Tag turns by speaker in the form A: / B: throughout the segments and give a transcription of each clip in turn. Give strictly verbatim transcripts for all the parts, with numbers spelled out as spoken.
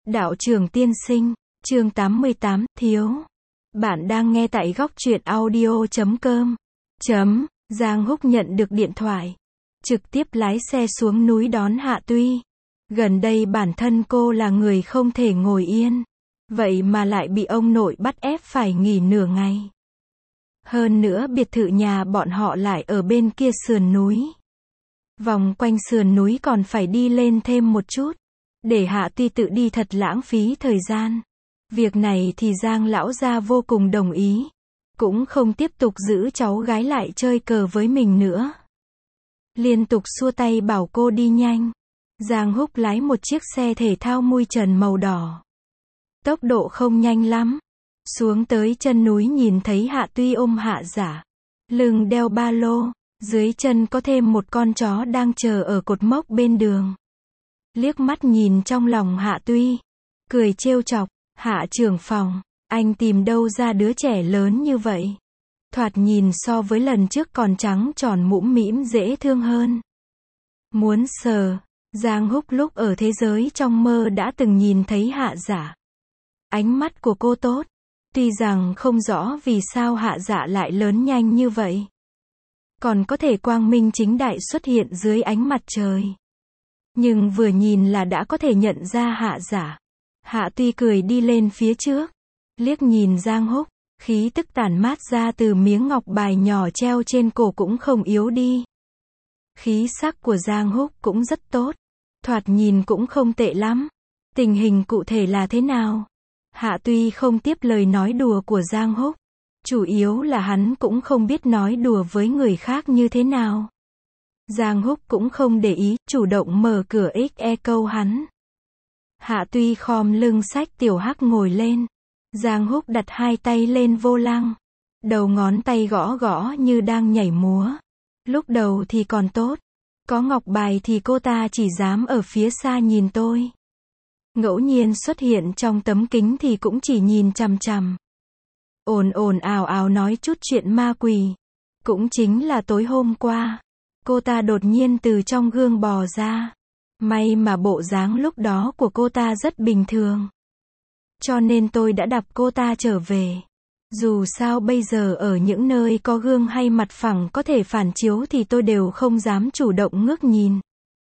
A: Đạo trưởng tiên sinh, chương tám mươi tám, thiếu. Bạn đang nghe tại góc truyện audio chấm com. Chấm, Giang Húc nhận được điện thoại. Trực tiếp lái xe xuống núi đón Hạ Tuy. Gần đây bản thân cô là người không thể ngồi yên. Vậy mà lại bị ông nội bắt ép phải nghỉ nửa ngày. Hơn nữa biệt thự nhà bọn họ lại ở bên kia sườn núi. Vòng quanh sườn núi còn phải đi lên thêm một chút. Để Hạ Tuy tự đi thật lãng phí thời gian. Việc này thì Giang lão gia vô cùng đồng ý. Cũng không tiếp tục giữ cháu gái lại chơi cờ với mình nữa. Liên tục xua tay bảo cô đi nhanh. Giang Húc lái một chiếc xe thể thao mui trần màu đỏ. Tốc độ không nhanh lắm. Xuống tới chân núi nhìn thấy Hạ Tuy ôm Hạ Giả. Lưng đeo ba lô. Dưới chân có thêm một con chó đang chờ ở cột mốc bên đường. Liếc mắt nhìn trong lòng Hạ Tuy. Cười trêu chọc. Hạ trưởng phòng, anh tìm đâu ra đứa trẻ lớn như vậy? Thoạt nhìn so với lần trước còn trắng tròn mũm mĩm dễ thương hơn. Muốn sờ. Giang Húc lúc ở thế giới trong mơ đã từng nhìn thấy Hạ Giả. Ánh mắt của cô tốt. Tuy rằng không rõ vì sao Hạ Giả lại lớn nhanh như vậy. Còn có thể quang minh chính đại xuất hiện dưới ánh mặt trời. Nhưng vừa nhìn là đã có thể nhận ra Hạ Giả. Hạ Tuy cười đi lên phía trước. Liếc nhìn Giang Húc. Khí tức tản mát ra từ miếng ngọc bài nhỏ treo trên cổ cũng không yếu đi. Khí sắc của Giang Húc cũng rất tốt. Thoạt nhìn cũng không tệ lắm. Tình hình cụ thể là thế nào? Hạ Tuy không tiếp lời nói đùa của Giang Húc. Chủ yếu là hắn cũng không biết nói đùa với người khác như thế nào. Giang Húc cũng không để ý, chủ động mở cửa ích e câu hắn. Hạ Tuy khom lưng xách Tiểu Hắc ngồi lên. Giang Húc đặt hai tay lên vô lăng. Đầu ngón tay gõ gõ như đang nhảy múa. Lúc đầu thì còn tốt. Có ngọc bài thì cô ta chỉ dám ở phía xa nhìn tôi. Ngẫu nhiên xuất hiện trong tấm kính thì cũng chỉ nhìn chằm chằm. Ồn ồn ào ào nói chút chuyện ma quỷ. Cũng chính là tối hôm qua. Cô ta đột nhiên từ trong gương bò ra. May mà bộ dáng lúc đó của cô ta rất bình thường. Cho nên tôi đã đập cô ta trở về. Dù sao bây giờ ở những nơi có gương hay mặt phẳng có thể phản chiếu thì tôi đều không dám chủ động ngước nhìn.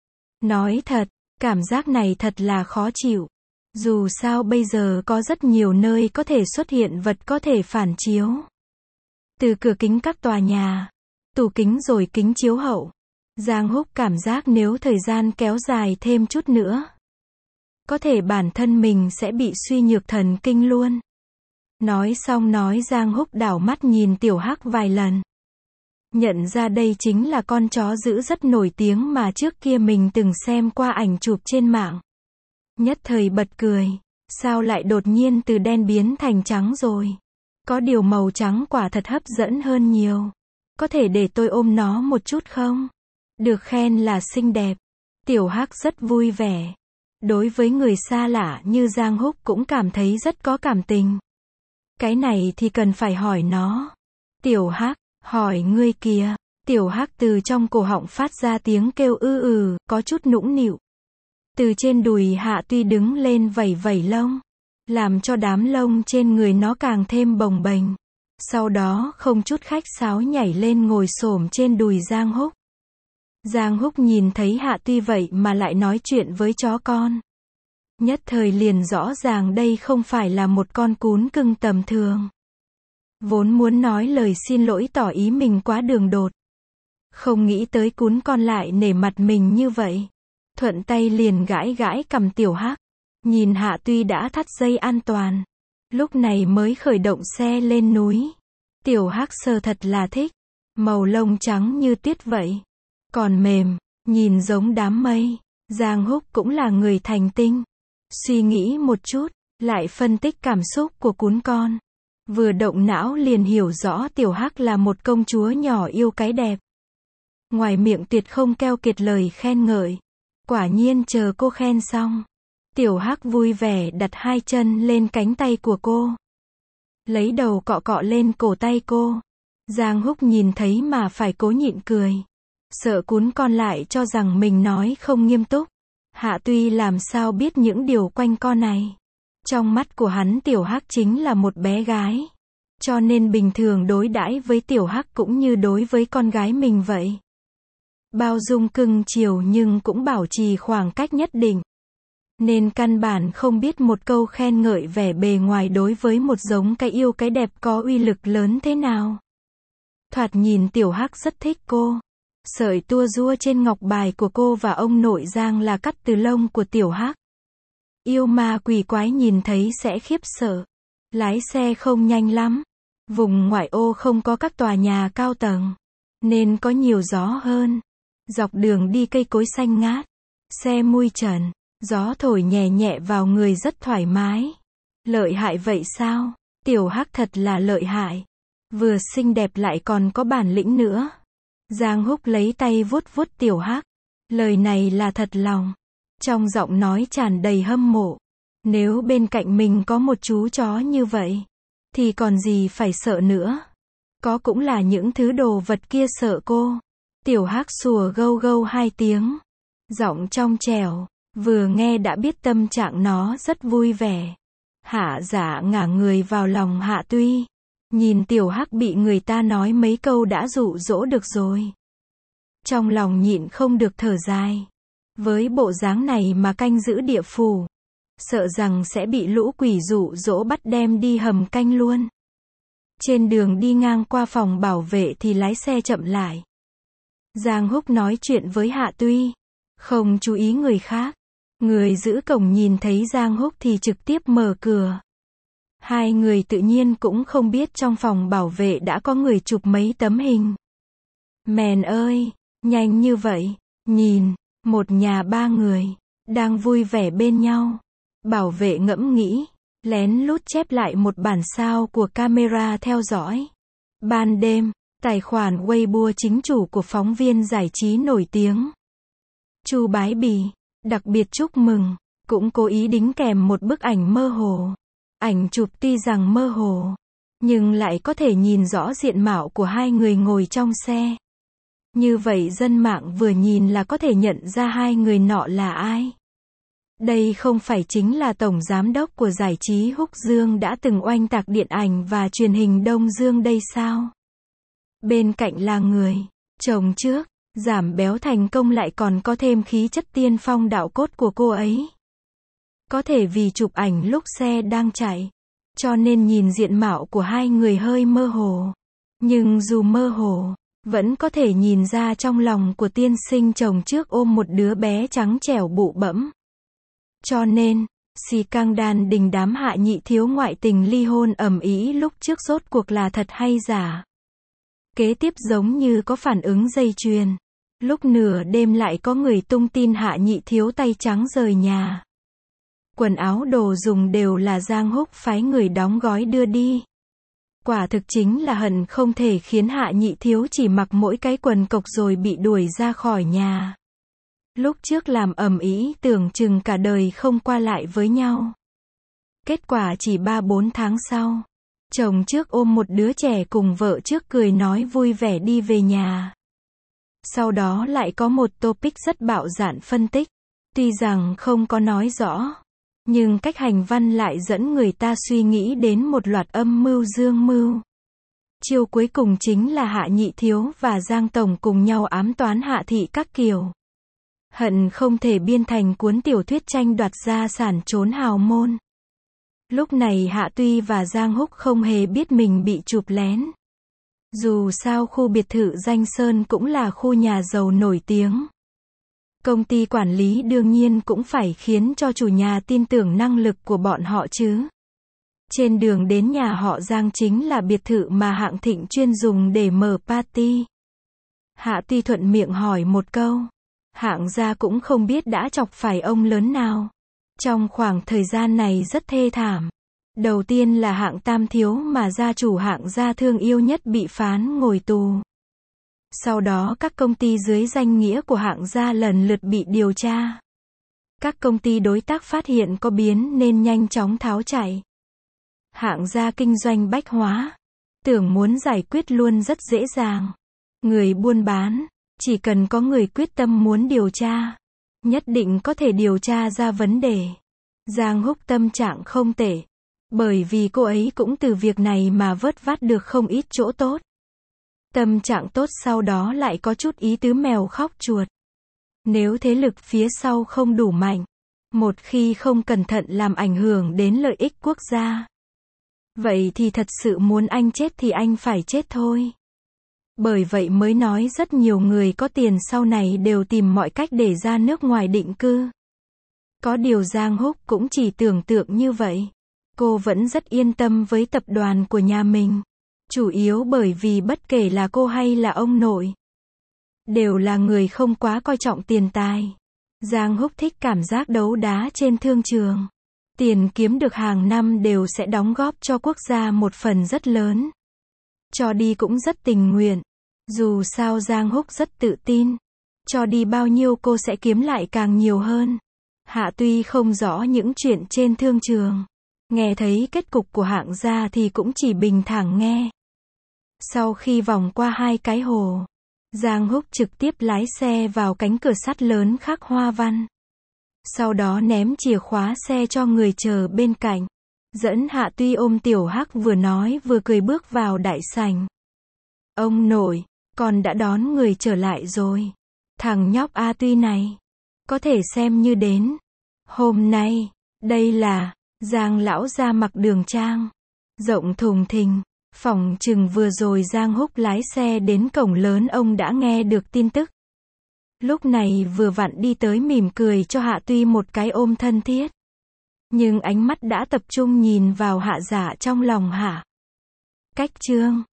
A: Nói thật, cảm giác này thật là khó chịu. Dù sao bây giờ có rất nhiều nơi có thể xuất hiện vật có thể phản chiếu. Từ cửa kính các tòa nhà, tủ kính rồi kính chiếu hậu. Giang Húc cảm giác nếu thời gian kéo dài thêm chút nữa, có thể bản thân mình sẽ bị suy nhược thần kinh luôn. Nói xong nói Giang Húc đảo mắt nhìn Tiểu Hắc vài lần. Nhận ra đây chính là con chó dữ rất nổi tiếng mà trước kia mình từng xem qua ảnh chụp trên mạng. Nhất thời bật cười. Sao lại đột nhiên từ đen biến thành trắng rồi? Có điều màu trắng quả thật hấp dẫn hơn nhiều. Có thể để tôi ôm nó một chút không? Được khen là xinh đẹp. Tiểu Hắc rất vui vẻ. Đối với người xa lạ như Giang Húc cũng cảm thấy rất có cảm tình. Cái này thì cần phải hỏi nó. Tiểu Hắc, hỏi ngươi kìa. Tiểu Hắc từ trong cổ họng phát ra tiếng kêu ư ừ, có chút nũng nịu. Từ trên đùi Hạ Tuy đứng lên vẩy vẩy lông. Làm cho đám lông trên người nó càng thêm bồng bềnh. Sau đó không chút khách sáo nhảy lên ngồi xổm trên đùi Giang Húc. Giang Húc nhìn thấy Hạ Tuy vậy mà lại nói chuyện với chó con. Nhất thời liền rõ ràng đây không phải là một con cún cưng tầm thường. Vốn muốn nói lời xin lỗi tỏ ý mình quá đường đột. Không nghĩ tới cún con lại nể mặt mình như vậy. Thuận tay liền gãi gãi cằm Tiểu Hắc. Nhìn Hạ Tuy đã thắt dây an toàn. Lúc này mới khởi động xe lên núi. Tiểu Hắc sờ thật là thích. Màu lông trắng như tuyết vậy. Còn mềm, nhìn giống đám mây. Giang Húc cũng là người thành tinh. Suy nghĩ một chút, lại phân tích cảm xúc của cún con. Vừa động não liền hiểu rõ Tiểu Hắc là một công chúa nhỏ yêu cái đẹp. Ngoài miệng tuyệt không keo kiệt lời khen ngợi. Quả nhiên chờ cô khen xong. Tiểu Hắc vui vẻ đặt hai chân lên cánh tay của cô. Lấy đầu cọ cọ lên cổ tay cô. Giang Húc nhìn thấy mà phải cố nhịn cười. Sợ cún con lại cho rằng mình nói không nghiêm túc. Hạ Tuy làm sao biết những điều quanh co này. Trong mắt của hắn Tiểu Hắc chính là một bé gái. Cho nên bình thường đối đãi với Tiểu Hắc cũng như đối với con gái mình vậy. Bao dung cưng chiều nhưng cũng bảo trì khoảng cách nhất định. Nên căn bản không biết một câu khen ngợi vẻ bề ngoài đối với một giống cái yêu cái đẹp có uy lực lớn thế nào. Thoạt nhìn Tiểu Hắc rất thích cô. Sợi tua rua trên ngọc bài của cô và ông nội Giang là cắt từ lông của Tiểu Hắc. Yêu ma quỷ quái nhìn thấy sẽ khiếp sợ. Lái xe không nhanh lắm. Vùng ngoại ô không có các tòa nhà cao tầng. Nên có nhiều gió hơn. Dọc đường đi cây cối xanh ngát. Xe mui trần. Gió thổi nhẹ nhẹ vào người rất thoải mái. Lợi hại vậy sao? Tiểu Hắc thật là lợi hại. Vừa xinh đẹp lại còn có bản lĩnh nữa. Giang Húc lấy tay vuốt vuốt Tiểu Hắc. Lời này là thật lòng. Trong giọng nói tràn đầy hâm mộ. Nếu bên cạnh mình có một chú chó như vậy, thì còn gì phải sợ nữa. Có cũng là những thứ đồ vật kia sợ cô. Tiểu Hắc sủa gâu gâu hai tiếng. Giọng trong trẻo. Vừa nghe đã biết tâm trạng nó rất vui vẻ. Hạ Dạ ngả người vào lòng Hạ Tuy. Nhìn Tiểu Hắc bị người ta nói mấy câu đã dụ dỗ được rồi. Trong lòng nhịn không được thở dài. Với bộ dáng này mà canh giữ địa phủ, sợ rằng sẽ bị lũ quỷ dụ dỗ bắt đem đi hầm canh luôn. Trên đường đi ngang qua phòng bảo vệ thì lái xe chậm lại. Giang Húc nói chuyện với Hạ Tuy, không chú ý người khác. Người giữ cổng nhìn thấy Giang Húc thì trực tiếp mở cửa. Hai người tự nhiên cũng không biết trong phòng bảo vệ đã có người chụp mấy tấm hình. Mèn ơi, nhanh như vậy, nhìn, một nhà ba người, đang vui vẻ bên nhau. Bảo vệ ngẫm nghĩ, lén lút chép lại một bản sao của camera theo dõi. Ban đêm, tài khoản Weibo chính chủ của phóng viên giải trí nổi tiếng, Chu Bái Bì, đặc biệt chúc mừng, cũng cố ý đính kèm một bức ảnh mơ hồ. Ảnh chụp tuy rằng mơ hồ, nhưng lại có thể nhìn rõ diện mạo của hai người ngồi trong xe. Như vậy dân mạng vừa nhìn là có thể nhận ra hai người nọ là ai. Đây không phải chính là tổng giám đốc của giải trí Húc Dương đã từng oanh tạc điện ảnh và truyền hình Đông Dương đây sao? Bên cạnh là người chồng trước, giảm béo thành công lại còn có thêm khí chất tiên phong đạo cốt của cô ấy. Có thể vì chụp ảnh lúc xe đang chạy, cho nên nhìn diện mạo của hai người hơi mơ hồ. Nhưng dù mơ hồ, vẫn có thể nhìn ra trong lòng của tiên sinh chồng trước ôm một đứa bé trắng trẻo bụ bẫm. Cho nên, xì căng đàn đình đám Hạ Nhị Thiếu ngoại tình ly hôn ầm ĩ lúc trước rốt cuộc là thật hay giả. Kế tiếp giống như có phản ứng dây chuyền. Lúc nửa đêm lại có người tung tin Hạ Nhị Thiếu tay trắng rời nhà. Quần áo đồ dùng đều là Giang Húc phái người đóng gói đưa đi. Quả thực chính là hận không thể khiến Hạ Nhị Thiếu chỉ mặc mỗi cái quần cộc rồi bị đuổi ra khỏi nhà. Lúc trước làm ầm ĩ tưởng chừng cả đời không qua lại với nhau. Kết quả chỉ ba bốn tháng sau, chồng trước ôm một đứa trẻ cùng vợ trước cười nói vui vẻ đi về nhà. Sau đó lại có một topic rất bạo dạn phân tích. Tuy rằng không có nói rõ, nhưng cách hành văn lại dẫn người ta suy nghĩ đến một loạt âm mưu dương mưu. Chiêu cuối cùng chính là Hạ Nhị Thiếu và Giang Tổng cùng nhau ám toán Hạ Thị các kiểu. Hận không thể biên thành cuốn tiểu thuyết tranh đoạt gia sản trốn hào môn. Lúc này Hạ Tuy và Giang Húc không hề biết mình bị chụp lén. Dù sao khu biệt thự Danh Sơn cũng là khu nhà giàu nổi tiếng. Công ty quản lý đương nhiên cũng phải khiến cho chủ nhà tin tưởng năng lực của bọn họ chứ. Trên đường đến nhà họ Giang chính là biệt thự mà Hạng Thịnh chuyên dùng để mở party. Hạ Tuy thuận miệng hỏi một câu. Hạng gia cũng không biết đã chọc phải ông lớn nào. Trong khoảng thời gian này rất thê thảm. Đầu tiên là Hạng Tam Thiếu mà gia chủ Hạng gia thương yêu nhất bị phán ngồi tù. Sau đó các công ty dưới danh nghĩa của Hạng gia lần lượt bị điều tra. Các công ty đối tác phát hiện có biến nên nhanh chóng tháo chạy. Hạng gia kinh doanh bách hóa, tưởng muốn giải quyết luôn rất dễ dàng. Người buôn bán, chỉ cần có người quyết tâm muốn điều tra, nhất định có thể điều tra ra vấn đề. Giang Húc tâm trạng không tệ. Bởi vì cô ấy cũng từ việc này mà vớt vát được không ít chỗ tốt. Tâm trạng tốt sau đó lại có chút ý tứ mèo khóc chuột. Nếu thế lực phía sau không đủ mạnh, một khi không cẩn thận làm ảnh hưởng đến lợi ích quốc gia, vậy thì thật sự muốn anh chết thì anh phải chết thôi. Bởi vậy mới nói rất nhiều người có tiền sau này đều tìm mọi cách để ra nước ngoài định cư. Có điều Giang Húc cũng chỉ tưởng tượng như vậy. Cô vẫn rất yên tâm với tập đoàn của nhà mình. Chủ yếu bởi vì bất kể là cô hay là ông nội, đều là người không quá coi trọng tiền tài. Giang Húc thích cảm giác đấu đá trên thương trường. Tiền kiếm được hàng năm đều sẽ đóng góp cho quốc gia một phần rất lớn. Cho đi cũng rất tình nguyện. Dù sao Giang Húc rất tự tin. Cho đi bao nhiêu cô sẽ kiếm lại càng nhiều hơn. Hạ tuy không rõ những chuyện trên thương trường. Nghe thấy kết cục của Hạng gia thì cũng chỉ bình thản nghe. Sau khi vòng qua hai cái hồ, Giang Húc trực tiếp lái xe vào cánh cửa sắt lớn khắc hoa văn. Sau đó ném chìa khóa xe cho người chờ bên cạnh. Dẫn Hạ Tuy ôm Tiểu Hắc vừa nói vừa cười bước vào đại sảnh. Ông nội, con đã đón người trở lại rồi. Thằng nhóc A Tuy này, có thể xem như đến. Hôm nay, đây là, Giang lão gia mặc đường trang. Rộng thùng thình. Phỏng chừng vừa rồi Giang Húc lái xe đến cổng lớn ông đã nghe được tin tức. Lúc này vừa vặn đi tới mỉm cười cho Hạ Tuy một cái ôm thân thiết. Nhưng ánh mắt đã tập trung nhìn vào Hạ Dạ trong lòng Hạ Cách Trương.